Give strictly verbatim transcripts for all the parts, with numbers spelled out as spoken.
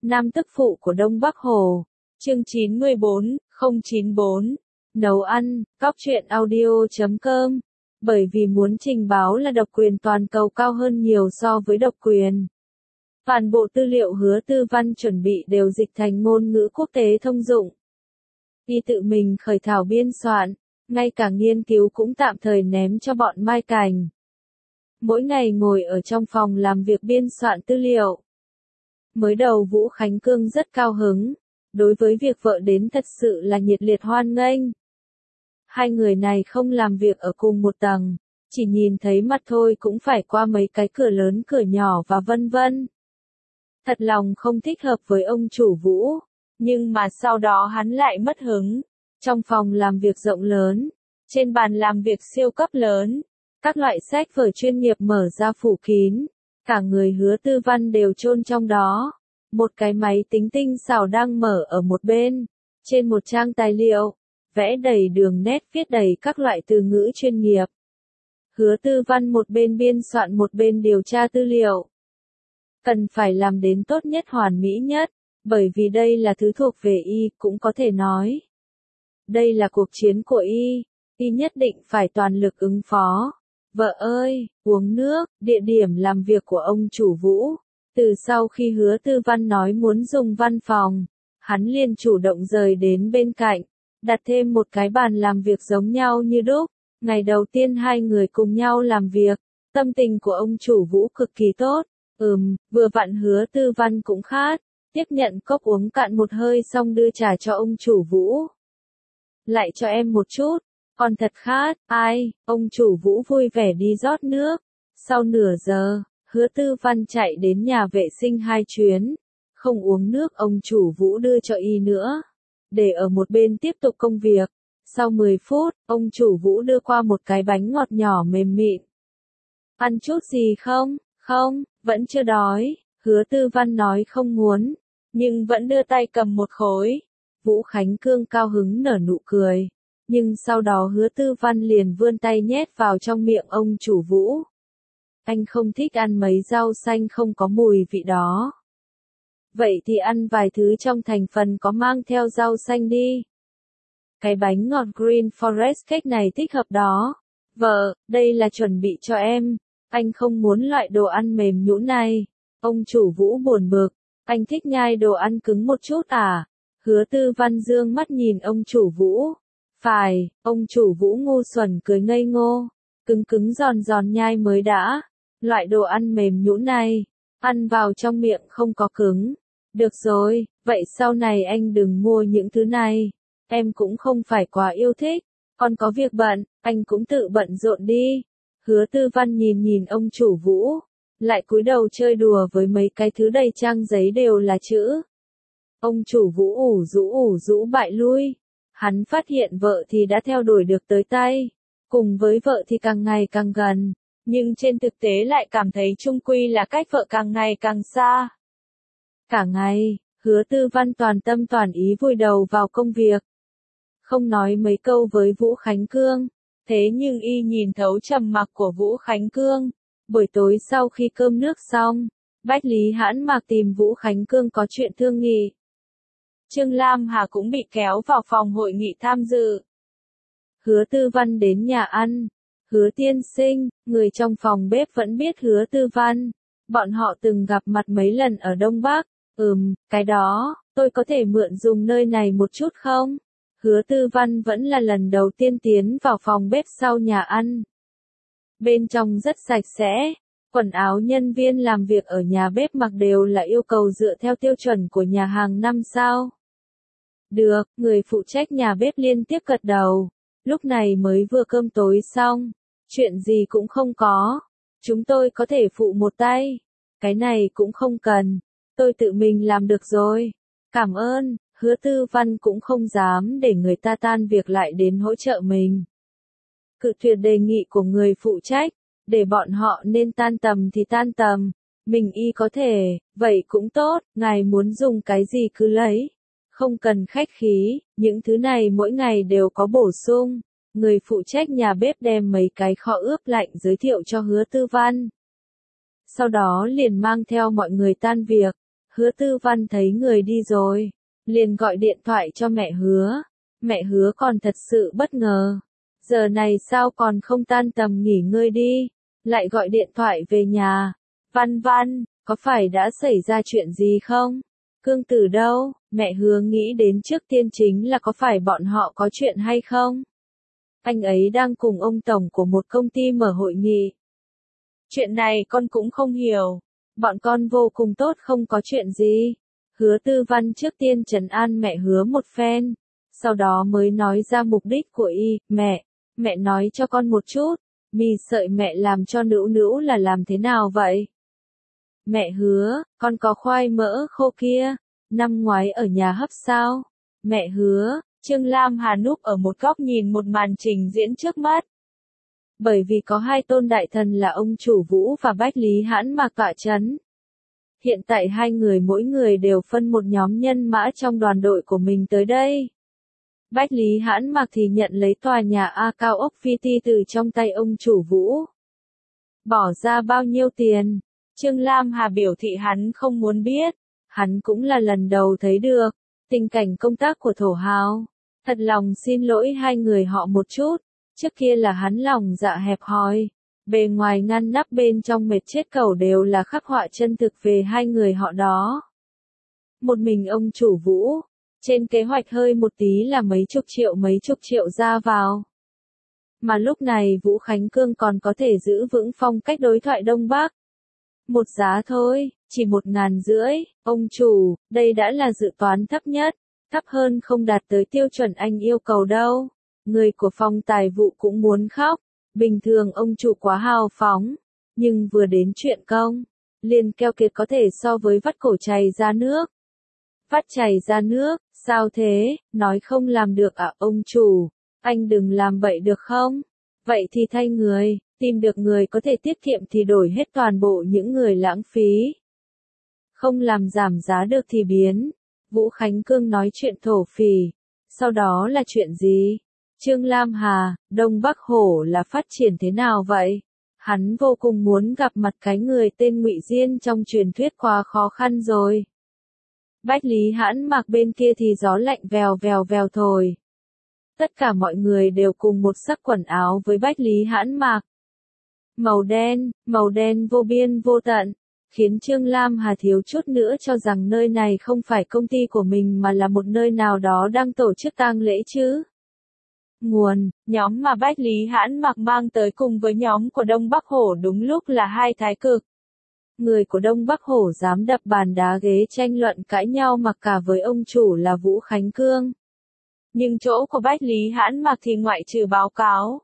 Nam tức phụ của Đông Bắc Hồ. Chương chín mươi bốn, không chín bốn. Nấu ăn, cóc truyện audio chấm com. Bởi vì muốn trình báo là độc quyền toàn cầu cao hơn nhiều so với độc quyền. Toàn bộ tư liệu Hứa Tư Văn chuẩn bị đều dịch thành ngôn ngữ quốc tế thông dụng. Y tự mình khởi thảo biên soạn, ngay cả nghiên cứu cũng tạm thời ném cho bọn Mai Cảnh. Mỗi ngày ngồi ở trong phòng làm việc biên soạn tư liệu. Mới đầu Vũ Khánh Cương rất cao hứng, đối với việc vợ đến thật sự là nhiệt liệt hoan nghênh. Hai người này không làm việc ở cùng một tầng, chỉ nhìn thấy mặt thôi cũng phải qua mấy cái cửa lớn cửa nhỏ và vân vân. Thật lòng không thích hợp với ông chủ Vũ, nhưng mà sau đó hắn lại mất hứng. Trong phòng làm việc rộng lớn, trên bàn làm việc siêu cấp lớn, các loại sách vở chuyên nghiệp mở ra phủ kín, cả người Hứa Tư Văn đều chôn trong đó. Một cái máy tính tinh xảo đang mở ở một bên, trên một trang tài liệu, vẽ đầy đường nét viết đầy các loại từ ngữ chuyên nghiệp. Hứa Tư Văn một bên biên soạn một bên điều tra tư liệu. Cần phải làm đến tốt nhất hoàn mỹ nhất, bởi vì đây là thứ thuộc về y, cũng có thể nói. Đây là cuộc chiến của y, y nhất định phải toàn lực ứng phó. Vợ ơi, uống nước, địa điểm làm việc của ông chủ Vũ. Từ sau khi Hứa Tư Văn nói muốn dùng văn phòng, hắn liền chủ động rời đến bên cạnh, đặt thêm một cái bàn làm việc giống nhau như đúc. Ngày đầu tiên hai người cùng nhau làm việc, tâm tình của ông chủ Vũ cực kỳ tốt. Ừm, vừa vặn Hứa Tư Văn cũng khát, tiếp nhận cốc uống cạn một hơi xong đưa trà cho ông chủ Vũ. Lại cho em một chút, còn thật khát. Ai, ông chủ Vũ vui vẻ đi rót nước. Sau nửa giờ, Hứa Tư Văn chạy đến nhà vệ sinh hai chuyến, không uống nước ông chủ Vũ đưa cho y nữa, để ở một bên tiếp tục công việc. Sau mười phút, ông chủ Vũ đưa qua một cái bánh ngọt nhỏ mềm mịn. Ăn chút gì không? Không, vẫn chưa đói. Hứa Tư Văn nói không muốn, nhưng vẫn đưa tay cầm một khối. Vũ Khánh Cương cao hứng nở nụ cười, nhưng sau đó Hứa Tư Văn liền vươn tay nhét vào trong miệng ông chủ Vũ. Anh không thích ăn mấy rau xanh không có mùi vị đó. Vậy thì ăn vài thứ trong thành phần có mang theo rau xanh đi. Cái bánh ngọt Green Forest Cake này thích hợp đó. Vợ, đây là chuẩn bị cho em. Anh không muốn loại đồ ăn mềm nhũn này. Ông chủ Vũ buồn bực. Anh thích nhai đồ ăn cứng một chút à? Hứa Tư Văn dương mắt nhìn ông chủ Vũ. Phải, ông chủ Vũ ngu xuẩn cười ngây ngô. Cứng cứng giòn giòn nhai mới đã. Loại đồ ăn mềm nhũn này, ăn vào trong miệng không có cứng. Được rồi, vậy sau này anh đừng mua những thứ này. Em cũng không phải quá yêu thích. Còn có việc bận, anh cũng tự bận rộn đi. Hứa Tư Văn nhìn nhìn ông chủ Vũ, lại cúi đầu chơi đùa với mấy cái thứ đầy trang giấy đều là chữ. Ông chủ Vũ ủ rũ ủ rũ bại lui. Hắn phát hiện vợ thì đã theo đuổi được tới tay, cùng với vợ thì càng ngày càng gần, nhưng trên thực tế lại cảm thấy chung quy là cách vợ càng ngày càng xa. Cả ngày, Hứa Tư Văn toàn tâm toàn ý vùi đầu vào công việc, không nói mấy câu với Vũ Khánh Cương. Thế nhưng y nhìn thấu trầm mặc của Vũ Khánh Cương. Buổi tối sau khi cơm nước xong, Bách Lý Hãn Mạc tìm Vũ Khánh Cương có chuyện thương nghị. Trương Lam Hà cũng bị kéo vào phòng hội nghị tham dự. Hứa Tư Văn đến nhà ăn. Hứa tiên sinh, người trong phòng bếp vẫn biết Hứa Tư Văn. Bọn họ từng gặp mặt mấy lần ở Đông Bắc. Ừm, cái đó, tôi có thể mượn dùng nơi này một chút không? Hứa Tư Văn vẫn là lần đầu tiên tiến vào phòng bếp sau nhà ăn. Bên trong rất sạch sẽ, quần áo nhân viên làm việc ở nhà bếp mặc đều là yêu cầu dựa theo tiêu chuẩn của nhà hàng năm sao. Được, người phụ trách nhà bếp liên tiếp gật đầu. Lúc này mới vừa cơm tối xong, chuyện gì cũng không có. Chúng tôi có thể phụ một tay. Cái này cũng không cần, tôi tự mình làm được rồi. Cảm ơn. Hứa Tư Văn cũng không dám để người ta tan việc lại đến hỗ trợ mình. Cự tuyệt đề nghị của người phụ trách, để bọn họ nên tan tầm thì tan tầm. Mình y có thể, vậy cũng tốt, ngài muốn dùng cái gì cứ lấy. Không cần khách khí, những thứ này mỗi ngày đều có bổ sung. Người phụ trách nhà bếp đem mấy cái kho ướp lạnh giới thiệu cho Hứa Tư Văn. Sau đó liền mang theo mọi người tan việc. Hứa Tư Văn thấy người đi rồi, liền gọi điện thoại cho mẹ Hứa. Mẹ Hứa còn thật sự bất ngờ. Giờ này sao còn không tan tầm nghỉ ngơi đi, lại gọi điện thoại về nhà. Văn Văn, có phải đã xảy ra chuyện gì không? Cương Tử đâu? Mẹ Hứa nghĩ đến trước tiên chính là có phải bọn họ có chuyện hay không? Anh ấy đang cùng ông tổng của một công ty mở hội nghị. Chuyện này con cũng không hiểu. Bọn con vô cùng tốt, không có chuyện gì. Hứa Tư Văn trước tiên trấn an mẹ Hứa một phen, sau đó mới nói ra mục đích của y. Mẹ, mẹ nói cho con một chút, mì sợi mẹ làm cho Nữu Nữu là làm thế nào vậy? Mẹ Hứa, con có khoai mỡ khô kia, năm ngoái ở nhà hấp sao? Mẹ Hứa, Trương Lam Hà núp ở một góc nhìn một màn trình diễn trước mắt. Bởi vì có hai tôn đại thần là ông chủ Vũ và Bách Lý Hãn Mạc tọa chấn. Hiện tại hai người mỗi người đều phân một nhóm nhân mã trong đoàn đội của mình tới đây. Bách Lý Hãn Mạc thì nhận lấy tòa nhà A cao ốc pê tê từ trong tay ông chủ Vũ. Bỏ ra bao nhiêu tiền? Trương Lam Hà biểu thị hắn không muốn biết. Hắn cũng là lần đầu thấy được tình cảnh công tác của thổ hào. Thật lòng xin lỗi hai người họ một chút. Trước kia là hắn lòng dạ hẹp hòi. Bề ngoài ngăn nắp bên trong mệt chết cẩu đều là khắc họa chân thực về hai người họ đó. Một mình ông chủ Vũ, trên kế hoạch hơi một tí là mấy chục triệu mấy chục triệu ra vào. Mà lúc này Vũ Khánh Cương còn có thể giữ vững phong cách đối thoại Đông Bắc. Một giá thôi, chỉ một ngàn rưỡi, ông chủ, đây đã là dự toán thấp nhất, thấp hơn không đạt tới tiêu chuẩn anh yêu cầu đâu. Người của phòng tài vụ cũng muốn khóc. Bình thường ông chủ quá hào phóng, nhưng vừa đến chuyện công, liền keo kiệt có thể so với vắt cổ chảy ra nước. Vắt chảy ra nước, sao thế, nói không làm được à ông chủ, anh đừng làm bậy được không? Vậy thì thay người, tìm được người có thể tiết kiệm thì đổi hết toàn bộ những người lãng phí. Không làm giảm giá được thì biến. Vũ Khánh Cương nói chuyện thổ phỉ. Sau đó là chuyện gì? Trương Lam Hà, Đông Bắc Hổ là phát triển thế nào vậy? Hắn vô cùng muốn gặp mặt cái người tên Ngụy Diên trong truyền thuyết quá khó khăn rồi. Bách Lý Hãn Mạc bên kia thì gió lạnh vèo vèo vèo thổi. Tất cả mọi người đều cùng một sắc quần áo với Bách Lý Hãn Mạc. Màu đen, màu đen vô biên vô tận, khiến Trương Lam Hà thiếu chút nữa cho rằng nơi này không phải công ty của mình mà là một nơi nào đó đang tổ chức tang lễ chứ. Nguồn, nhóm mà Bách Lý Hãn Mạc mang tới cùng với nhóm của Đông Bắc Hổ đúng lúc là hai thái cực. Người của Đông Bắc Hổ dám đập bàn đá ghế tranh luận cãi nhau mặc cả với ông chủ là Vũ Khánh Cương. Nhưng chỗ của Bách Lý Hãn Mạc thì ngoại trừ báo cáo.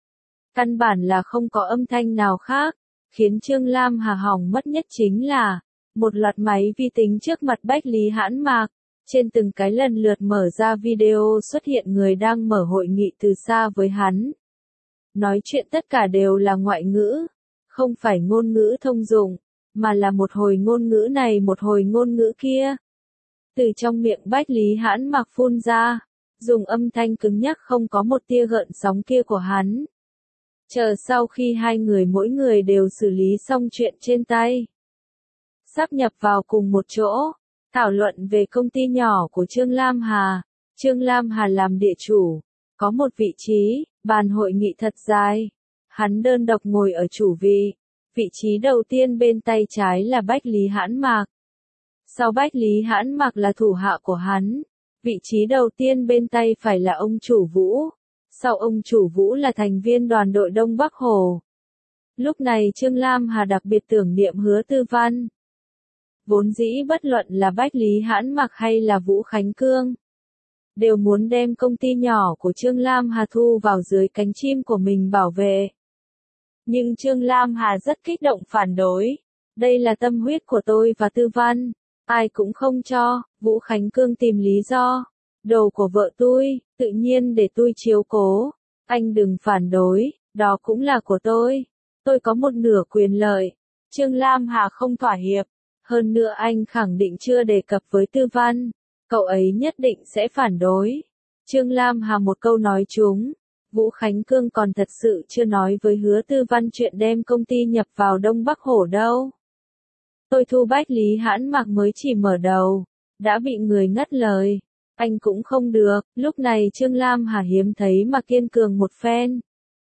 Căn bản là không có âm thanh nào khác, khiến Trương Lam Hà hỏng mất nhất chính là một loạt máy vi tính trước mặt Bách Lý Hãn Mạc. Trên từng cái lần lượt mở ra video xuất hiện người đang mở hội nghị từ xa với hắn. Nói chuyện tất cả đều là ngoại ngữ, không phải ngôn ngữ thông dụng, mà là một hồi ngôn ngữ này một hồi ngôn ngữ kia. Từ trong miệng Bách Lý Hãn Mạc phun ra, dùng âm thanh cứng nhắc không có một tia gợn sóng kia của hắn. Chờ sau khi hai người mỗi người đều xử lý xong chuyện trên tay, sáp nhập vào cùng một chỗ. Thảo luận về công ty nhỏ của Trương Lam Hà. Trương Lam Hà làm địa chủ, có một vị trí, bàn hội nghị thật dài. Hắn đơn độc ngồi ở chủ vị. Vị trí đầu tiên bên tay trái là Bách Lý Hãn Mạc. Sau Bách Lý Hãn Mạc là thủ hạ của hắn. Vị trí đầu tiên bên tay phải là ông chủ Vũ. Sau ông chủ Vũ là thành viên đoàn đội Đông Bắc Hổ. Lúc này Trương Lam Hà đặc biệt tưởng niệm Hứa Tư Văn. Vốn dĩ bất luận là Bách Lý Hãn Mạc hay là Vũ Khánh Cương, đều muốn đem công ty nhỏ của Trương Lam Hà thu vào dưới cánh chim của mình bảo vệ. Nhưng Trương Lam Hà rất kích động phản đối. Đây là tâm huyết của tôi và Tư Văn, ai cũng không cho. Vũ Khánh Cương tìm lý do. Đồ của vợ tôi, tự nhiên để tôi chiếu cố. Anh đừng phản đối, đó cũng là của tôi. Tôi có một nửa quyền lợi. Trương Lam Hà không thỏa hiệp. Hơn nữa anh khẳng định chưa đề cập với Tư Văn, cậu ấy nhất định sẽ phản đối. Trương Lam Hà một câu nói trúng. Vũ Khánh Cương còn thật sự chưa nói với Hứa Tư Văn chuyện đem công ty nhập vào Đông Bắc Hổ đâu. Tôi thu Bách Lý Hãn Mạc mới chỉ mở đầu, đã bị người ngắt lời. Anh cũng không được, lúc này Trương Lam Hà hiếm thấy mà kiên cường một phen.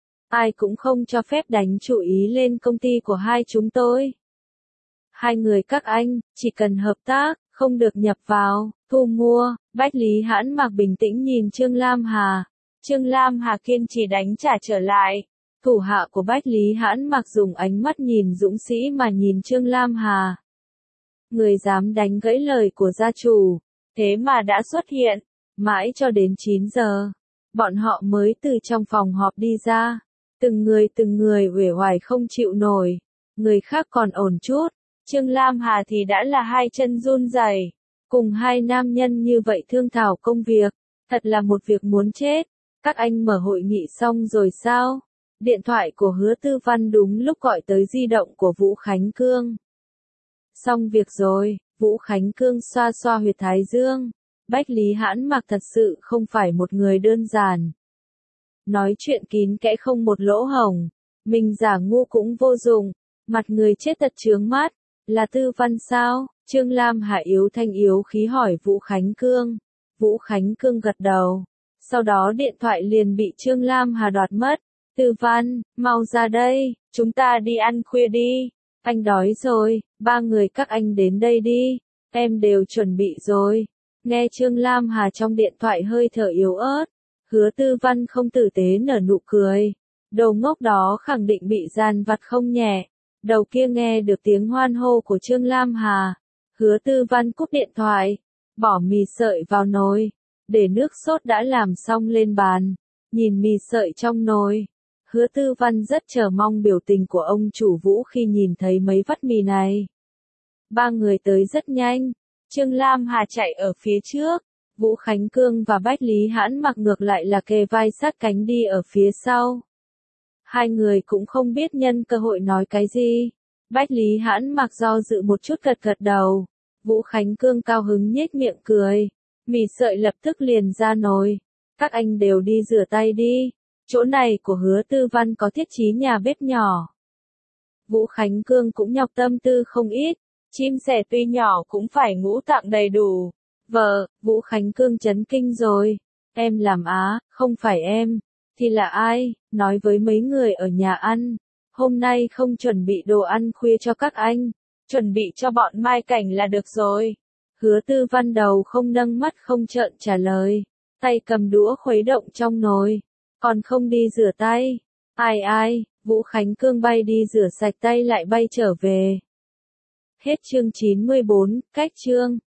Ai cũng không cho phép đánh chú ý lên công ty của hai chúng tôi. Hai người các anh, chỉ cần hợp tác, không được nhập vào, thu mua. Bách Lý Hãn Mạc bình tĩnh nhìn Trương Lam Hà. Trương Lam Hà kiên trì đánh trả trở lại. Thủ hạ của Bách Lý Hãn Mạc dùng ánh mắt nhìn dũng sĩ mà nhìn Trương Lam Hà. Người dám đánh gãy lời của gia chủ, thế mà đã xuất hiện. Mãi cho đến chín giờ, bọn họ mới từ trong phòng họp đi ra. Từng người từng người uể oải không chịu nổi. Người khác còn ổn chút. Trương Lam Hà thì đã là hai chân run rẩy. Cùng hai nam nhân như vậy thương thảo công việc. Thật là một việc muốn chết. Các anh mở hội nghị xong rồi sao? Điện thoại của Hứa Tư Văn đúng lúc gọi tới di động của Vũ Khánh Cương. Xong việc rồi, Vũ Khánh Cương xoa xoa huyệt thái dương. Bách Lý Hãn Mạc thật sự không phải một người đơn giản. Nói chuyện kín kẽ không một lỗ hổng. Mình giả ngu cũng vô dụng. Mặt người chết tật chướng mắt. Là Tư Văn sao? Trương Lam Hà yếu thanh yếu khí hỏi Vũ Khánh Cương. Vũ Khánh Cương gật đầu. Sau đó điện thoại liền bị Trương Lam Hà đoạt mất. Tư Văn, mau ra đây, chúng ta đi ăn khuya đi. Anh đói rồi, ba người các anh đến đây đi. Em đều chuẩn bị rồi. Nghe Trương Lam Hà trong điện thoại hơi thở yếu ớt. Hứa Tư Văn không tử tế nở nụ cười. Đầu ngốc đó khẳng định bị gian vặt không nhẹ. Đầu kia nghe được tiếng hoan hô của Trương Lam Hà. Hứa Tư Văn cúp điện thoại. Bỏ mì sợi vào nồi. Để nước sốt đã làm xong lên bàn. Nhìn mì sợi trong nồi. Hứa Tư Văn rất chờ mong biểu tình của ông chủ Vũ khi nhìn thấy mấy vắt mì này. Ba người tới rất nhanh. Trương Lam Hà chạy ở phía trước. Vũ Khánh Cương và Bách Lý Hãn Mạc ngược lại là kề vai sát cánh đi ở phía sau. Hai người cũng không biết nhân cơ hội nói cái gì. Bách Lý Hãn Mạc do dự một chút gật gật đầu. Vũ Khánh Cương cao hứng nhếch miệng cười. Mì sợi lập tức liền ra nồi. Các anh đều đi rửa tay đi. Chỗ này của Hứa Tư Văn có thiết trí nhà bếp nhỏ. Vũ Khánh Cương cũng nhọc tâm tư không ít. Chim sẻ tuy nhỏ cũng phải ngũ tạng đầy đủ. Vợ, Vũ Khánh Cương chấn kinh rồi. Em làm á, không phải em. Thì là ai? Nói với mấy người ở nhà ăn. Hôm nay không chuẩn bị đồ ăn khuya cho các anh. Chuẩn bị cho bọn Mai Cảnh là được rồi. Hứa Tư Văn đầu không nâng mắt không trợn trả lời. Tay cầm đũa khuấy động trong nồi. Còn không đi rửa tay. Ai ai, Vũ Khánh Cương bay đi rửa sạch tay lại bay trở về. Hết chương chín mươi bốn, cách chương.